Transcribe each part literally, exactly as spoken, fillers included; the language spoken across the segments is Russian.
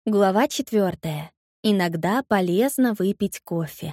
Глава четвертая. Иногда полезно выпить кофе.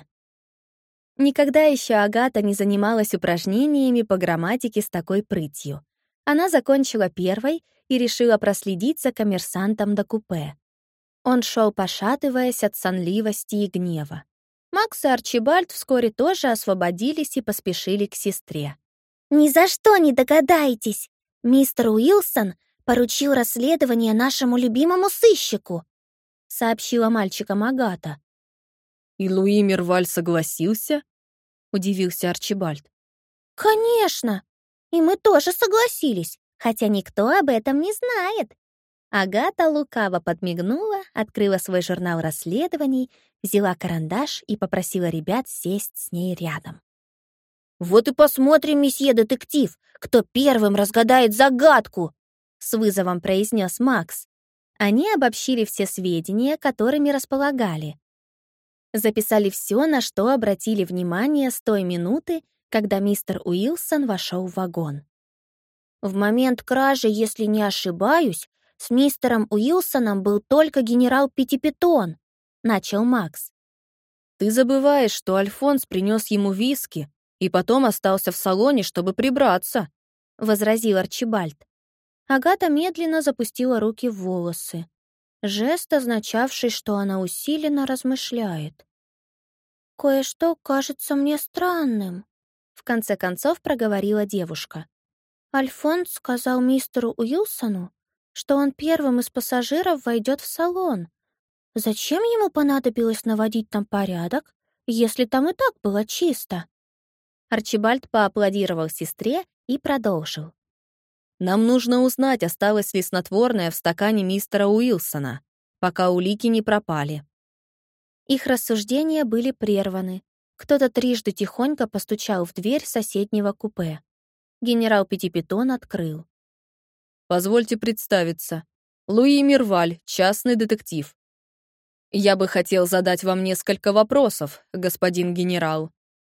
Никогда еще Агата не занималась упражнениями по грамматике с такой прытью. Она закончила первой и решила проследить за коммерсантом до купе. Он шел, пошатываясь от сонливости и гнева. Макс и Арчибальд вскоре тоже освободились и поспешили к сестре. «Ни за что не догадаетесь! Мистер Уилсон поручил расследование нашему любимому сыщику», — сообщила мальчикам Агата. «И Луи Мирваль согласился?» — удивился Арчибальд. «Конечно! И мы тоже согласились, хотя никто об этом не знает». Агата лукаво подмигнула, открыла свой журнал расследований, взяла карандаш и попросила ребят сесть с ней рядом. «Вот и посмотрим, месье детектив, кто первым разгадает загадку!» — с вызовом произнес Макс. Они обобщили все сведения, которыми располагали. Записали все, на что обратили внимание с той минуты, когда мистер Уилсон вошел в вагон. «В момент кражи, если не ошибаюсь, с мистером Уилсоном был только генерал Пятипитон», — начал Макс. «Ты забываешь, что Альфонс принес ему виски и потом остался в салоне, чтобы прибраться», — возразил Арчибальд. Агата медленно запустила руки в волосы. Жест, означавший, что она усиленно размышляет. «Кое-что кажется мне странным», — в конце концов проговорила девушка. «Альфонс сказал мистеру Уилсону, что он первым из пассажиров войдет в салон. Зачем ему понадобилось наводить там порядок, если там и так было чисто?» Арчибальд поаплодировал сестре и продолжил. «Нам нужно узнать, осталось ли снотворное в стакане мистера Уилсона, пока улики не пропали». Их рассуждения были прерваны. Кто-то трижды тихонько постучал в дверь соседнего купе. Генерал Пятипитон открыл. «Позвольте представиться. Луи Мирваль, частный детектив. Я бы хотел задать вам несколько вопросов, господин генерал».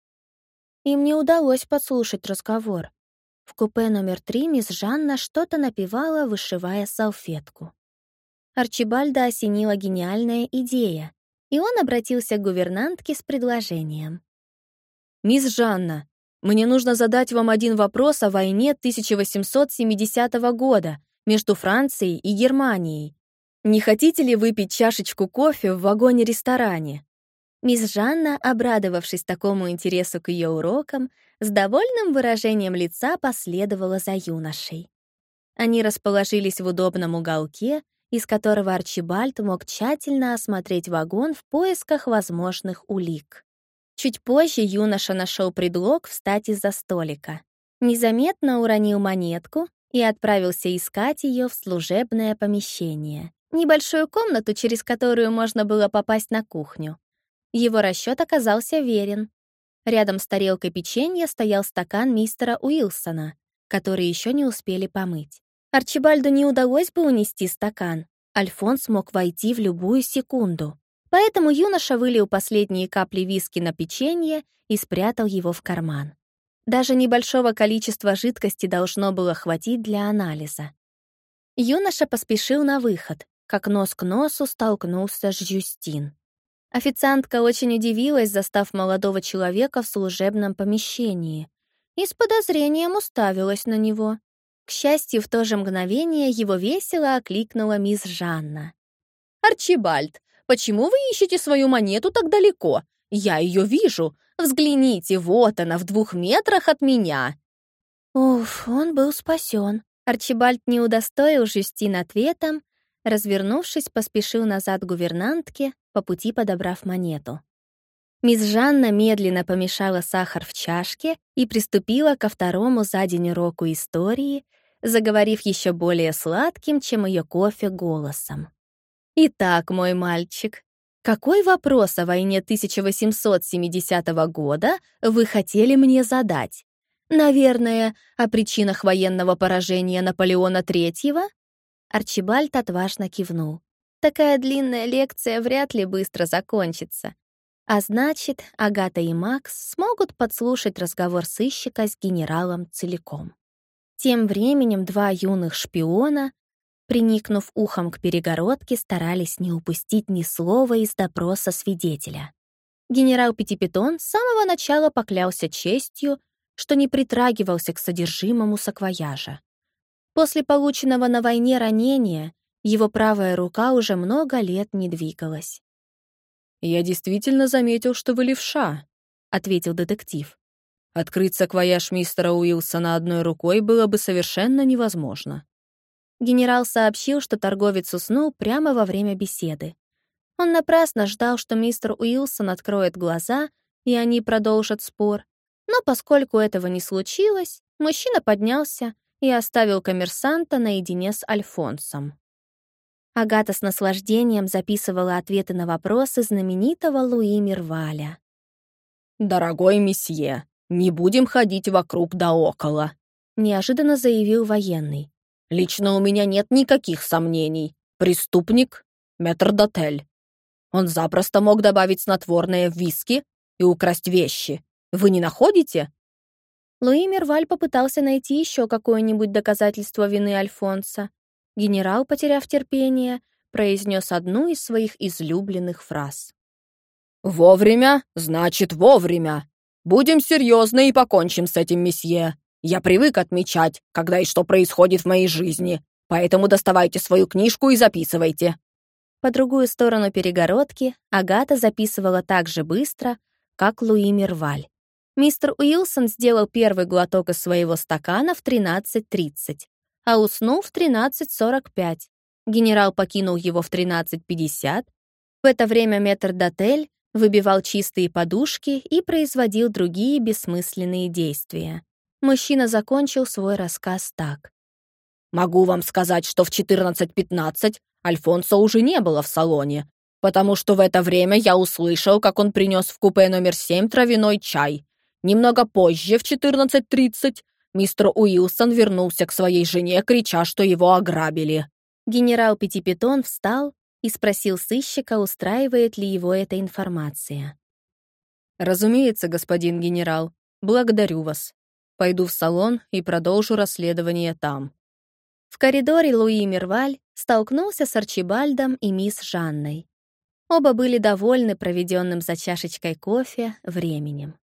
Им не удалось подслушать разговор. В купе номер три мисс Жанна что-то напевала, вышивая салфетку. Арчибальда осенила гениальная идея, и он обратился к гувернантке с предложением. «Мисс Жанна, мне нужно задать вам один вопрос о войне тысяча восемьсот семидесятого года между Францией и Германией. Не хотите ли выпить чашечку кофе в вагоне-ресторане?» Мисс Жанна, обрадовавшись такому интересу к ее урокам, с довольным выражением лица последовала за юношей. Они расположились в удобном уголке, из которого Арчибальд мог тщательно осмотреть вагон в поисках возможных улик. Чуть позже юноша нашел предлог встать из-за столика. Незаметно уронил монетку и отправился искать ее в служебное помещение, небольшую комнату, через которую можно было попасть на кухню. Его расчет оказался верен. Рядом с тарелкой печенья стоял стакан мистера Уилсона, который еще не успели помыть. Арчибальду не удалось бы унести стакан. Альфонс мог войти в любую секунду. Поэтому юноша вылил последние капли виски на печенье и спрятал его в карман. Даже небольшого количества жидкости должно было хватить для анализа. Юноша поспешил на выход, как нос к носу столкнулся с Жюстин. Официантка очень удивилась, застав молодого человека в служебном помещении, и с подозрением уставилась на него. К счастью, в то же мгновение его весело окликнула мисс Жанна. «Арчибальд, почему вы ищете свою монету так далеко? Я ее вижу. Взгляните, вот она, в двух метрах от меня». Уф, он был спасен. Арчибальд не удостоил Жюстин ответом, развернувшись, поспешил назад к гувернантке, по пути подобрав монету. Мисс Жанна медленно помешала сахар в чашке и приступила ко второму за день уроку истории, заговорив еще более сладким, чем ее кофе, голосом. «Итак, мой мальчик, какой вопрос о войне тысяча восемьсот семидесятого года вы хотели мне задать? Наверное, о причинах военного поражения Наполеона Третьего?» Арчибальд отважно кивнул. Такая длинная лекция вряд ли быстро закончится. А значит, Агата и Макс смогут подслушать разговор сыщика с генералом целиком. Тем временем два юных шпиона приникнув ухом к перегородке, старались не упустить ни слова из допроса свидетеля. Генерал Пятипитон с самого начала поклялся честью, что не притрагивался к содержимому саквояжа. После полученного на войне ранения его правая рука уже много лет не двигалась. «Я действительно заметил, что вы левша», — ответил детектив. «Открыть саквояж мистера Уилсона одной рукой было бы совершенно невозможно». Генерал сообщил, что торговец уснул прямо во время беседы. Он напрасно ждал, что мистер Уилсон откроет глаза, и они продолжат спор. Но поскольку этого не случилось, мужчина поднялся и оставил коммерсанта наедине с Альфонсом. Агата с наслаждением записывала ответы на вопросы знаменитого Луи Мирваля. «Дорогой месье, не будем ходить вокруг да около», — неожиданно заявил военный. «Лично у меня нет никаких сомнений. Преступник — метрдотель. Он запросто мог добавить снотворное в виски и украсть вещи. Вы не находите?» Луи Мирваль попытался найти еще какое-нибудь доказательство вины Альфонса. Генерал, потеряв терпение, произнес одну из своих излюбленных фраз. «Вовремя, значит, вовремя. Будем серьезны и покончим с этим, месье. Я привык отмечать, когда и что происходит в моей жизни, поэтому доставайте свою книжку и записывайте». По другую сторону перегородки Агата записывала так же быстро, как Луи Мирваль. Мистер Уилсон сделал первый глоток из своего стакана в тринадцать тридцать, а уснул в тринадцать сорок пять. Генерал покинул его в тринадцать пятьдесят. В это время метрдотель выбивал чистые подушки и производил другие бессмысленные действия. Мужчина закончил свой рассказ так. «Могу вам сказать, что в четырнадцать пятнадцать Альфонсо уже не было в салоне, потому что в это время я услышал, как он принес в купе номер семь травяной чай. Немного позже, в четырнадцать тридцать, мистер Уилсон вернулся к своей жене, крича, что его ограбили». Генерал Пятипитон встал и спросил сыщика, устраивает ли его эта информация. «Разумеется, господин генерал. Благодарю вас. Пойду в салон и продолжу расследование там». В коридоре Луи Мирваль столкнулся с Арчибальдом и мисс Жанной. Оба были довольны проведенным за чашечкой кофе временем.